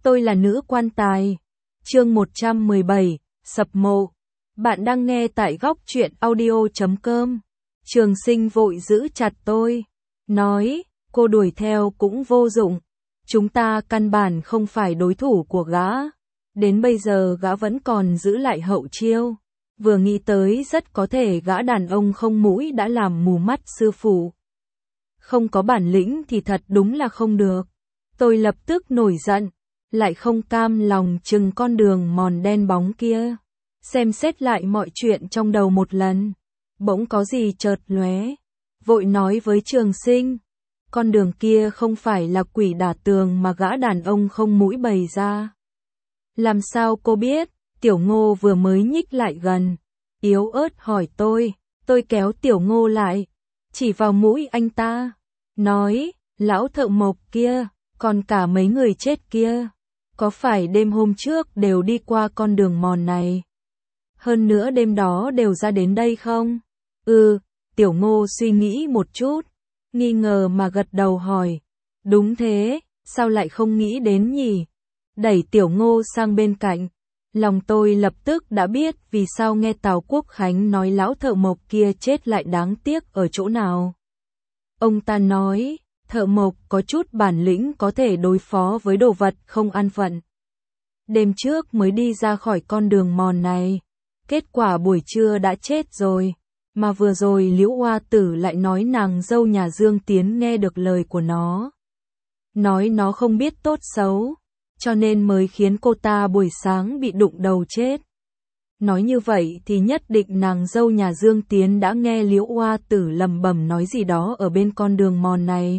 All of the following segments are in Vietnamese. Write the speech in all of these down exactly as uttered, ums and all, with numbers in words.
Tôi là nữ quan tài. Chương một trăm mười bảy, Sập mộ. Bạn đang nghe tại góc truyện audio chấm com. Trường Sinh vội giữ chặt tôi, nói, cô đuổi theo cũng vô dụng. Chúng ta căn bản không phải đối thủ của gã. Đến bây giờ gã vẫn còn giữ lại hậu chiêu. Vừa nghĩ tới rất có thể gã đàn ông không mũi đã làm mù mắt sư phụ. Không có bản lĩnh thì thật đúng là không được. Tôi lập tức nổi giận, lại không cam lòng chừng con đường mòn đen bóng kia. Xem xét lại mọi chuyện trong đầu một lần. Bỗng có gì chợt lóe. Vội nói với Trường Sinh. Con đường kia không phải là quỷ đả tường mà gã đàn ông không mũi bày ra. Làm sao cô biết? Tiểu Ngô vừa mới nhích lại gần. Yếu ớt hỏi tôi. Tôi kéo Tiểu Ngô lại. Chỉ vào mũi anh ta. Nói, lão thợ mộc kia, còn cả mấy người chết kia. Có phải đêm hôm trước đều đi qua con đường mòn này? Hơn nữa đêm đó đều ra đến đây không? Ừ, Tiểu Ngô suy nghĩ một chút. Nghi ngờ mà gật đầu hỏi. Đúng thế, sao lại không nghĩ đến nhỉ? Đẩy Tiểu Ngô sang bên cạnh. Lòng tôi lập tức đã biết vì sao nghe Tào Quốc Khánh nói lão thợ mộc kia chết lại đáng tiếc ở chỗ nào. Ông ta nói, thợ mộc có chút bản lĩnh có thể đối phó với đồ vật không an phận. Đêm trước mới đi ra khỏi con đường mòn này. Kết quả buổi trưa đã chết rồi. Mà vừa rồi Liễu Hoa Tử lại nói nàng dâu nhà Dương Tiến nghe được lời của nó. Nói nó không biết tốt xấu. Cho nên mới khiến cô ta buổi sáng bị đụng đầu chết. Nói như vậy thì nhất định nàng dâu nhà Dương Tiến đã nghe Liễu Hoa Tử lầm bầm nói gì đó ở bên con đường mòn này.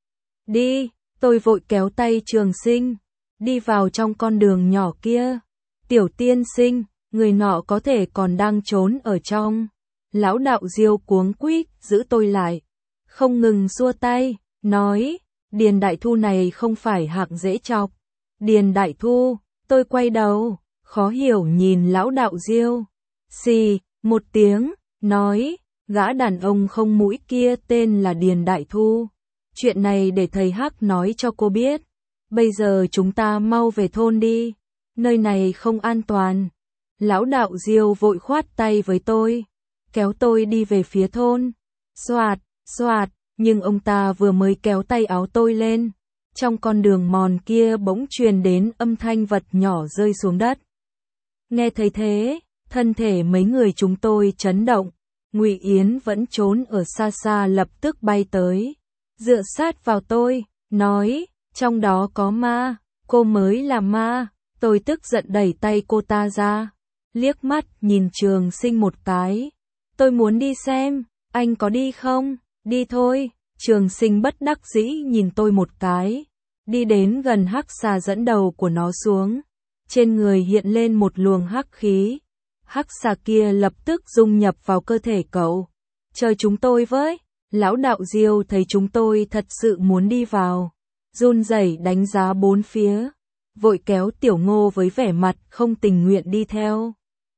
Đi, tôi vội kéo tay Trường Sinh. Đi vào trong con đường nhỏ kia. Tiểu tiên sinh, người nọ có thể còn đang trốn ở trong. Lão đạo Diêu cuống quýt giữ tôi lại. Không ngừng xua tay, nói, Điền Đại Thu này không phải hạng dễ chọc. Điền Đại Thu, tôi quay đầu, khó hiểu nhìn lão đạo Diêu. Xì, một tiếng, nói, gã đàn ông không mũi kia tên là Điền Đại Thu. Chuyện này để thầy Hắc nói cho cô biết. Bây giờ chúng ta mau về thôn đi. Nơi này không an toàn. Lão đạo Diêu vội khoát tay với tôi. Kéo tôi đi về phía thôn. Xoạt, xoạt, nhưng ông ta vừa mới kéo tay áo tôi lên. Trong con đường mòn kia bỗng truyền đến âm thanh vật nhỏ rơi xuống đất. Nghe thấy thế, thân thể mấy người chúng tôi chấn động. Ngụy Yến vẫn trốn ở xa xa lập tức bay tới. Dựa sát vào tôi, nói, trong đó có ma, cô mới là ma. Tôi tức giận đẩy tay cô ta ra. Liếc mắt nhìn Trường Sinh một cái. Tôi muốn đi xem, anh có đi không? Đi thôi. Trường Sinh bất đắc dĩ nhìn tôi một cái. Đi đến gần hắc xà dẫn đầu của nó xuống. Trên người hiện lên một luồng hắc khí. Hắc xà kia lập tức dung nhập vào cơ thể cậu. Chờ chúng tôi với. Lão đạo Diêu thấy chúng tôi thật sự muốn đi vào. Run rẩy đánh giá bốn phía. Vội kéo Tiểu Ngô với vẻ mặt không tình nguyện đi theo.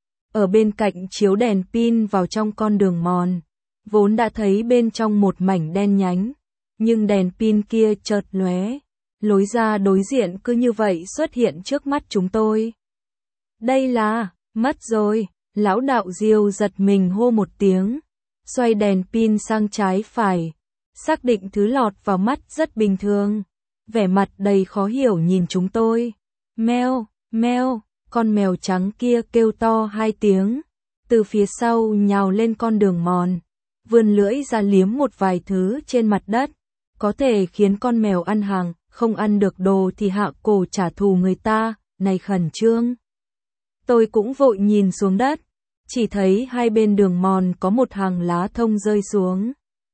Ở bên cạnh chiếu đèn pin vào trong con đường mòn. Vốn đã thấy bên trong một mảnh đen nhánh. Nhưng đèn pin kia chợt lóe. Lối ra đối diện cứ như vậy xuất hiện trước mắt chúng tôi. Đây là, mất rồi, lão đạo Diêu giật mình hô một tiếng. Xoay đèn pin sang trái phải. Xác định thứ lọt vào mắt rất bình thường. Vẻ mặt đầy khó hiểu nhìn chúng tôi. Meo, meo, con mèo trắng kia kêu to hai tiếng. Từ phía sau nhào lên con đường mòn. Vươn lưỡi ra liếm một vài thứ trên mặt đất. Có thể khiến con mèo ăn hàng, không ăn được đồ thì hạ cổ trả thù người ta, này khẩn trương. Tôi cũng vội nhìn xuống đất. Chỉ thấy hai bên đường mòn có một hàng lá thông rơi xuống.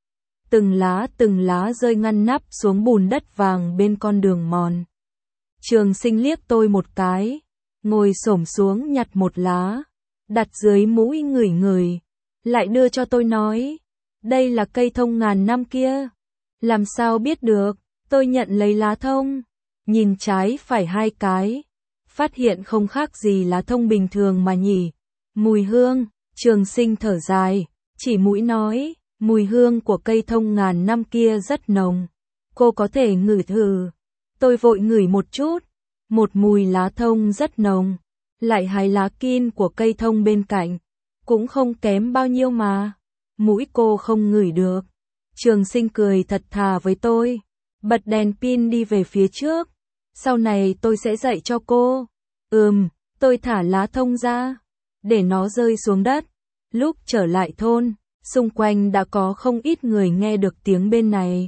Từng lá từng lá rơi ngăn nắp xuống bùn đất vàng bên con đường mòn. Trường Sinh liếc tôi một cái, ngồi xổm xuống nhặt một lá, đặt dưới mũi ngửi ngửi, lại đưa cho tôi nói, đây là cây thông ngàn năm kia. Làm sao biết được? Tôi nhận lấy lá thông, nhìn trái phải hai cái, phát hiện không khác gì lá thông bình thường mà nhỉ. Mùi hương, Trường Sinh thở dài, chỉ mũi nói, mùi hương của cây thông ngàn năm kia rất nồng. Cô có thể ngửi thử. Tôi vội ngửi một chút, một mùi lá thông rất nồng, lại hái lá kin của cây thông bên cạnh, cũng không kém bao nhiêu mà. Mũi cô không ngửi được. Trường Sinh cười thật thà với tôi, bật đèn pin đi về phía trước. Sau này tôi sẽ dạy cho cô. Ừm, tôi thả lá thông ra, để nó rơi xuống đất. Lúc trở lại thôn, xung quanh đã có không ít người nghe được tiếng bên này.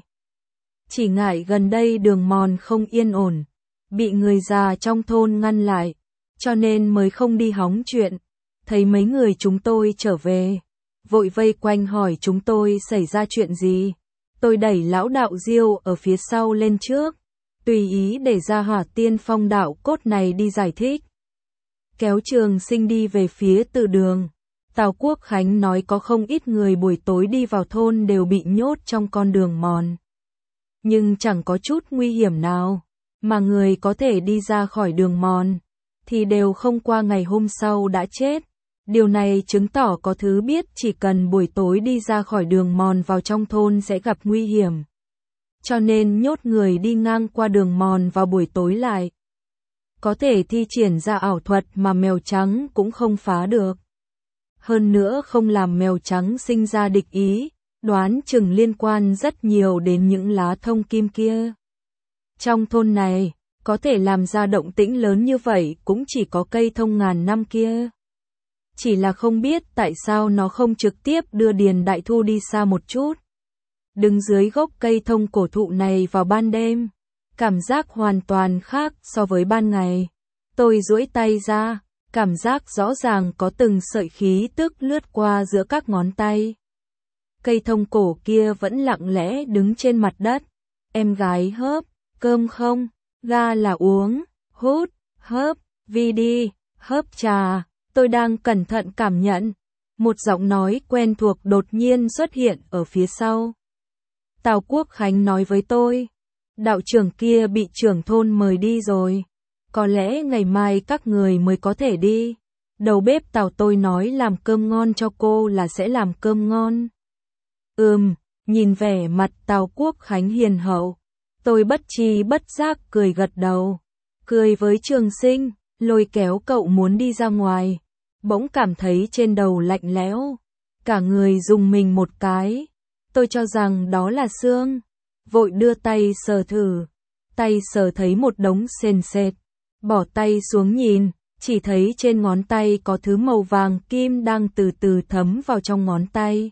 Chỉ ngại gần đây đường mòn không yên ổn, bị người già trong thôn ngăn lại, cho nên mới không đi hóng chuyện. Thấy mấy người chúng tôi trở về, vội vây quanh hỏi chúng tôi xảy ra chuyện gì. Tôi đẩy lão đạo Diêu ở phía sau lên trước, tùy ý để ra Hỏa Tiên Phong đạo cốt này đi giải thích. Kéo Trường Sinh đi về phía từ đường. Tào Quốc Khánh nói có không ít người buổi tối đi vào thôn đều bị nhốt trong con đường mòn. Nhưng chẳng có chút nguy hiểm nào, mà người có thể đi ra khỏi đường mòn, thì đều không qua ngày hôm sau đã chết. Điều này chứng tỏ có thứ biết chỉ cần buổi tối đi ra khỏi đường mòn vào trong thôn sẽ gặp nguy hiểm. Cho nên nhốt người đi ngang qua đường mòn vào buổi tối lại. Có thể thi triển ra ảo thuật mà mèo trắng cũng không phá được. Hơn nữa không làm mèo trắng sinh ra địch ý, đoán chừng liên quan rất nhiều đến những lá thông kim kia. Trong thôn này, có thể làm ra động tĩnh lớn như vậy cũng chỉ có cây thông ngàn năm kia. Chỉ là không biết tại sao nó không trực tiếp đưa Điền Đại Thu đi xa một chút. Đứng dưới gốc cây thông cổ thụ này vào ban đêm, cảm giác hoàn toàn khác so với ban ngày. Tôi duỗi tay ra, cảm giác rõ ràng có từng sợi khí tức lướt qua giữa các ngón tay. Cây thông cổ kia vẫn lặng lẽ đứng trên mặt đất. Em gái hớp, cơm không? Ga là uống, hút, hớp, vi đi, hớp trà. Tôi đang cẩn thận cảm nhận. Một giọng nói quen thuộc đột nhiên xuất hiện ở phía sau. Tào Quốc Khánh nói với tôi, đạo trưởng kia bị trưởng thôn mời đi rồi. Có lẽ ngày mai các người mới có thể đi. Đầu bếp Tào tôi nói làm cơm ngon cho cô là sẽ làm cơm ngon. Ừm, nhìn vẻ mặt Tào Quốc Khánh hiền hậu, tôi bất tri bất giác cười gật đầu. Cười với Trường Sinh, lôi kéo cậu muốn đi ra ngoài. Bỗng cảm thấy trên đầu lạnh lẽo, cả người rùng mình một cái. Tôi cho rằng đó là xương, vội đưa tay sờ thử. Tay sờ thấy một đống sền sệt, bỏ tay xuống nhìn, chỉ thấy trên ngón tay có thứ màu vàng kim đang từ từ thấm vào trong ngón tay.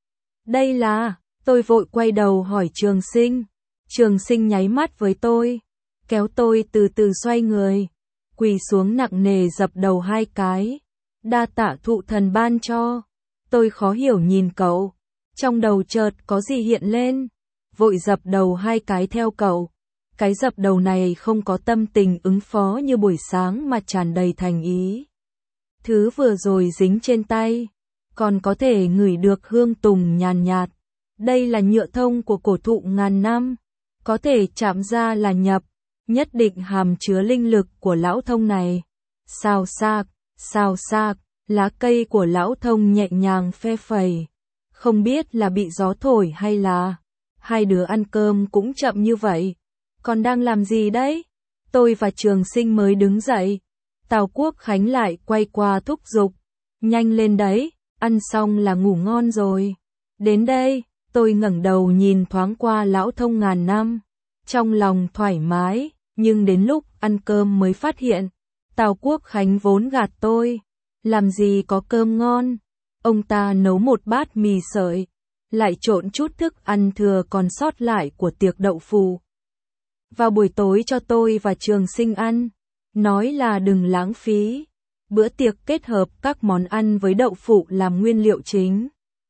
Đây là, tôi vội quay đầu hỏi Trường Sinh. Trường Sinh nháy mắt với tôi, kéo tôi từ từ xoay người, quỳ xuống nặng nề dập đầu hai cái. Đa tạ thụ thần ban cho. Tôi khó hiểu nhìn cậu, trong đầu chợt có gì hiện lên, vội dập đầu hai cái theo cậu. Cái dập đầu này không có tâm tình ứng phó như buổi sáng mà tràn đầy thành ý. Thứ vừa rồi dính trên tay, còn có thể ngửi được hương tùng nhàn nhạt. Đây là nhựa thông của cổ thụ ngàn năm, có thể chạm ra là nhập, nhất định hàm chứa linh lực của lão thông này. Xào xạc, xào xạc, lá cây của lão thông nhẹ nhàng phe phẩy. Không biết là bị gió thổi hay là hai đứa ăn cơm cũng chậm như vậy. Còn đang làm gì đấy? Tôi và Trường Sinh mới đứng dậy. Tào Quốc Khánh lại quay qua thúc giục. Nhanh lên đấy, ăn xong là ngủ ngon rồi. Đến đây, tôi ngẩng đầu nhìn thoáng qua lão thông ngàn năm. Trong lòng thoải mái, nhưng đến lúc ăn cơm mới phát hiện. Tào Quốc Khánh vốn gạt tôi. Làm gì có cơm ngon. Ông ta nấu một bát mì sợi, lại trộn chút thức ăn thừa còn sót lại của tiệc đậu phụ. Vào buổi tối cho tôi và Trường Sinh ăn, nói là đừng lãng phí. Bữa tiệc kết hợp các món ăn với đậu phụ làm nguyên liệu chính.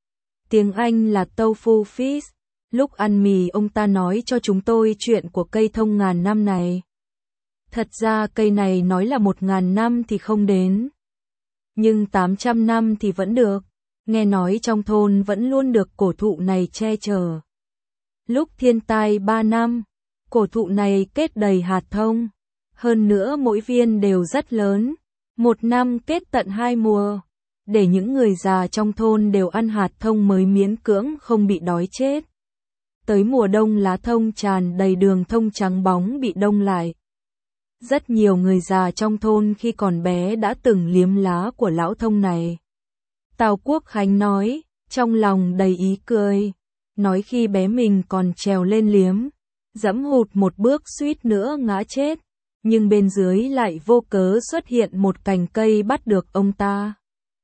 Tiếng Anh là tofu fish. Lúc ăn mì ông ta nói cho chúng tôi chuyện của cây thông ngàn năm này. Thật ra cây này nói là một ngàn năm thì không đến. Nhưng tám trăm năm thì vẫn được. Nghe nói trong thôn vẫn luôn được cổ thụ này che chở. Lúc thiên tai ba năm, cổ thụ này kết đầy hạt thông. Hơn nữa mỗi viên đều rất lớn. Một năm kết tận hai mùa. Để những người già trong thôn đều ăn hạt thông mới miễn cưỡng không bị đói chết. Tới mùa đông lá thông tràn đầy đường thông trắng bóng bị đông lại. Rất nhiều người già trong thôn khi còn bé đã từng liếm lá của lão thông này. Tào Quốc Khánh nói, trong lòng đầy ý cười. Nói khi bé mình còn trèo lên liếm, dẫm hụt một bước suýt nữa ngã chết. Nhưng bên dưới lại vô cớ xuất hiện một cành cây bắt được ông ta.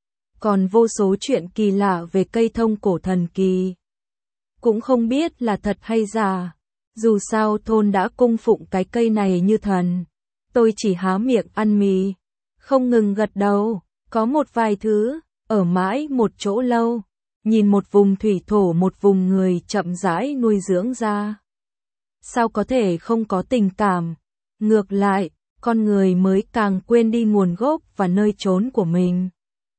Còn vô số chuyện kỳ lạ về cây thông cổ thần kỳ. Cũng không biết là thật hay giả. Dù sao thôn đã cung phụng cái cây này như thần. Tôi chỉ há miệng ăn mì, không ngừng gật đầu. Có một vài thứ, ở mãi một chỗ lâu. Nhìn một vùng thủy thổ một vùng người chậm rãi nuôi dưỡng ra. Sao có thể không có tình cảm? Ngược lại, con người mới càng quên đi nguồn gốc và nơi chốn của mình.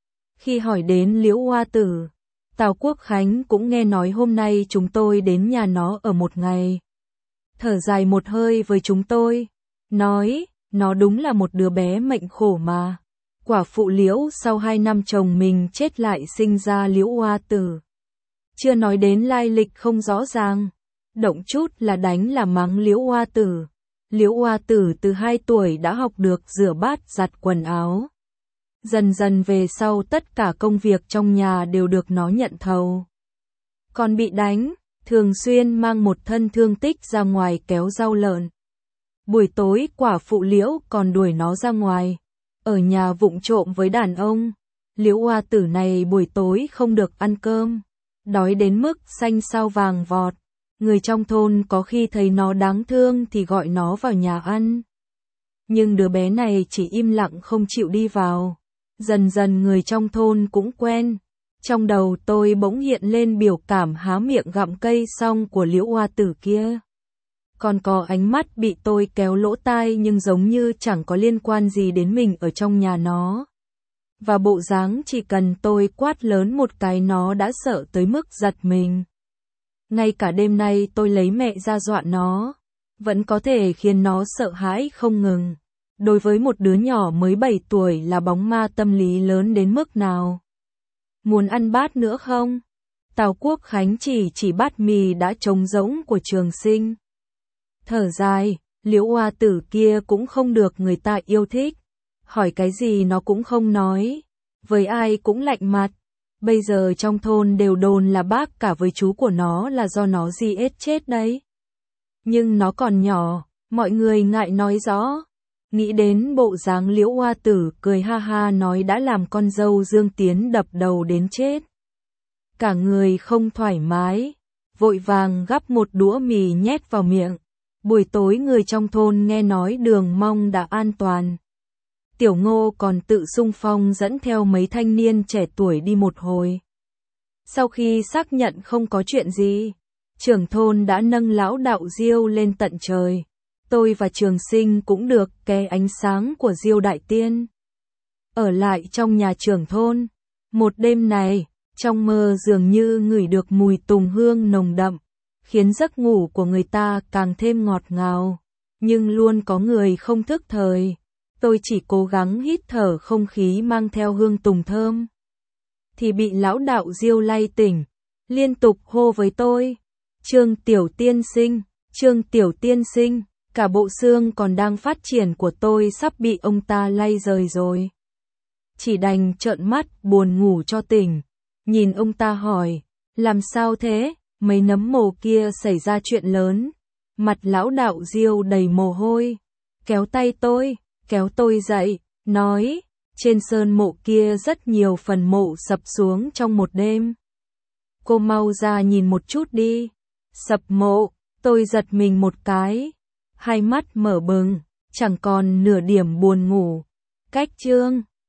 Khi hỏi đến Liễu Hoa Tử, Tào Quốc Khánh cũng nghe nói hôm nay chúng tôi đến nhà nó ở một ngày. Thở dài một hơi với chúng tôi, nói, nó đúng là một đứa bé mệnh khổ mà. Quả phụ Liễu sau hai năm chồng mình chết lại sinh ra Liễu Hoa Tử. Chưa nói đến lai lịch không rõ ràng, động chút là đánh là mắng Liễu Hoa Tử. Liễu Hoa Tử từ hai tuổi đã học được rửa bát giặt quần áo. Dần dần về sau tất cả công việc trong nhà đều được nó nhận thầu. Còn bị đánh, thường xuyên mang một thân thương tích ra ngoài kéo rau lợn. Buổi tối quả phụ Liễu còn đuổi nó ra ngoài, ở nhà vụng trộm với đàn ông. Liễu Hoa Tử này buổi tối không được ăn cơm, đói đến mức xanh xao vàng vọt. Người trong thôn có khi thấy nó đáng thương thì gọi nó vào nhà ăn. Nhưng đứa bé này chỉ im lặng không chịu đi vào. Dần dần người trong thôn cũng quen. Trong đầu tôi bỗng hiện lên biểu cảm há miệng gặm cây xong của Liễu Hoa Tử kia. Còn có ánh mắt bị tôi kéo lỗ tai nhưng giống như chẳng có liên quan gì đến mình ở trong nhà nó. Và bộ dáng chỉ cần tôi quát lớn một cái nó đã sợ tới mức giật mình. Ngay cả đêm nay tôi lấy mẹ ra dọa nó, vẫn có thể khiến nó sợ hãi không ngừng. Đối với một đứa nhỏ mới bảy tuổi là bóng ma tâm lý lớn đến mức nào. Muốn ăn bát nữa không? Tào Quốc Khánh chỉ chỉ bát mì đã trống rỗng của Trường Sinh. Thở dài, Liễu Hoa Tử kia cũng không được người ta yêu thích. Hỏi cái gì nó cũng không nói. Với ai cũng lạnh mặt. Bây giờ trong thôn đều đồn là bác cả với chú của nó là do nó di ết chết đấy. Nhưng nó còn nhỏ, mọi người ngại nói rõ. Nghĩ đến bộ dáng Liễu Hoa Tử cười ha ha nói đã làm con dâu Dương Tiến đập đầu đến chết. Cả người không thoải mái, vội vàng gắp một đũa mì nhét vào miệng. Buổi tối người trong thôn nghe nói Đường Mong đã an toàn. Tiểu Ngô còn tự xung phong dẫn theo mấy thanh niên trẻ tuổi đi một hồi. Sau khi xác nhận không có chuyện gì, trưởng thôn đã nâng lão đạo Diêu lên tận trời. Tôi và Trường Sinh cũng được ké ánh sáng của Diêu Đại Tiên. Ở lại trong nhà trưởng thôn, một đêm này, trong mơ dường như ngửi được mùi tùng hương nồng đậm, khiến giấc ngủ của người ta càng thêm ngọt ngào. Nhưng luôn có người không thức thời. Tôi chỉ cố gắng hít thở không khí mang theo hương tùng thơm. Thì bị lão đạo Diêu lay tỉnh, liên tục hô với tôi. Trương Tiểu Tiên Sinh, Trương Tiểu Tiên Sinh, cả bộ xương còn đang phát triển của tôi sắp bị ông ta lay rời rồi. Chỉ đành trợn mắt buồn ngủ cho tỉnh. Nhìn ông ta hỏi, làm sao thế, mấy nấm mồ kia xảy ra chuyện lớn. Mặt lão đạo Diêu đầy mồ hôi, kéo tay tôi. Kéo tôi dậy, nói, trên sơn mộ kia rất nhiều phần mộ sập xuống trong một đêm. Cô mau ra nhìn một chút đi. Sập mộ, tôi giật mình một cái. Hai mắt mở bừng, chẳng còn nửa điểm buồn ngủ. Cách chương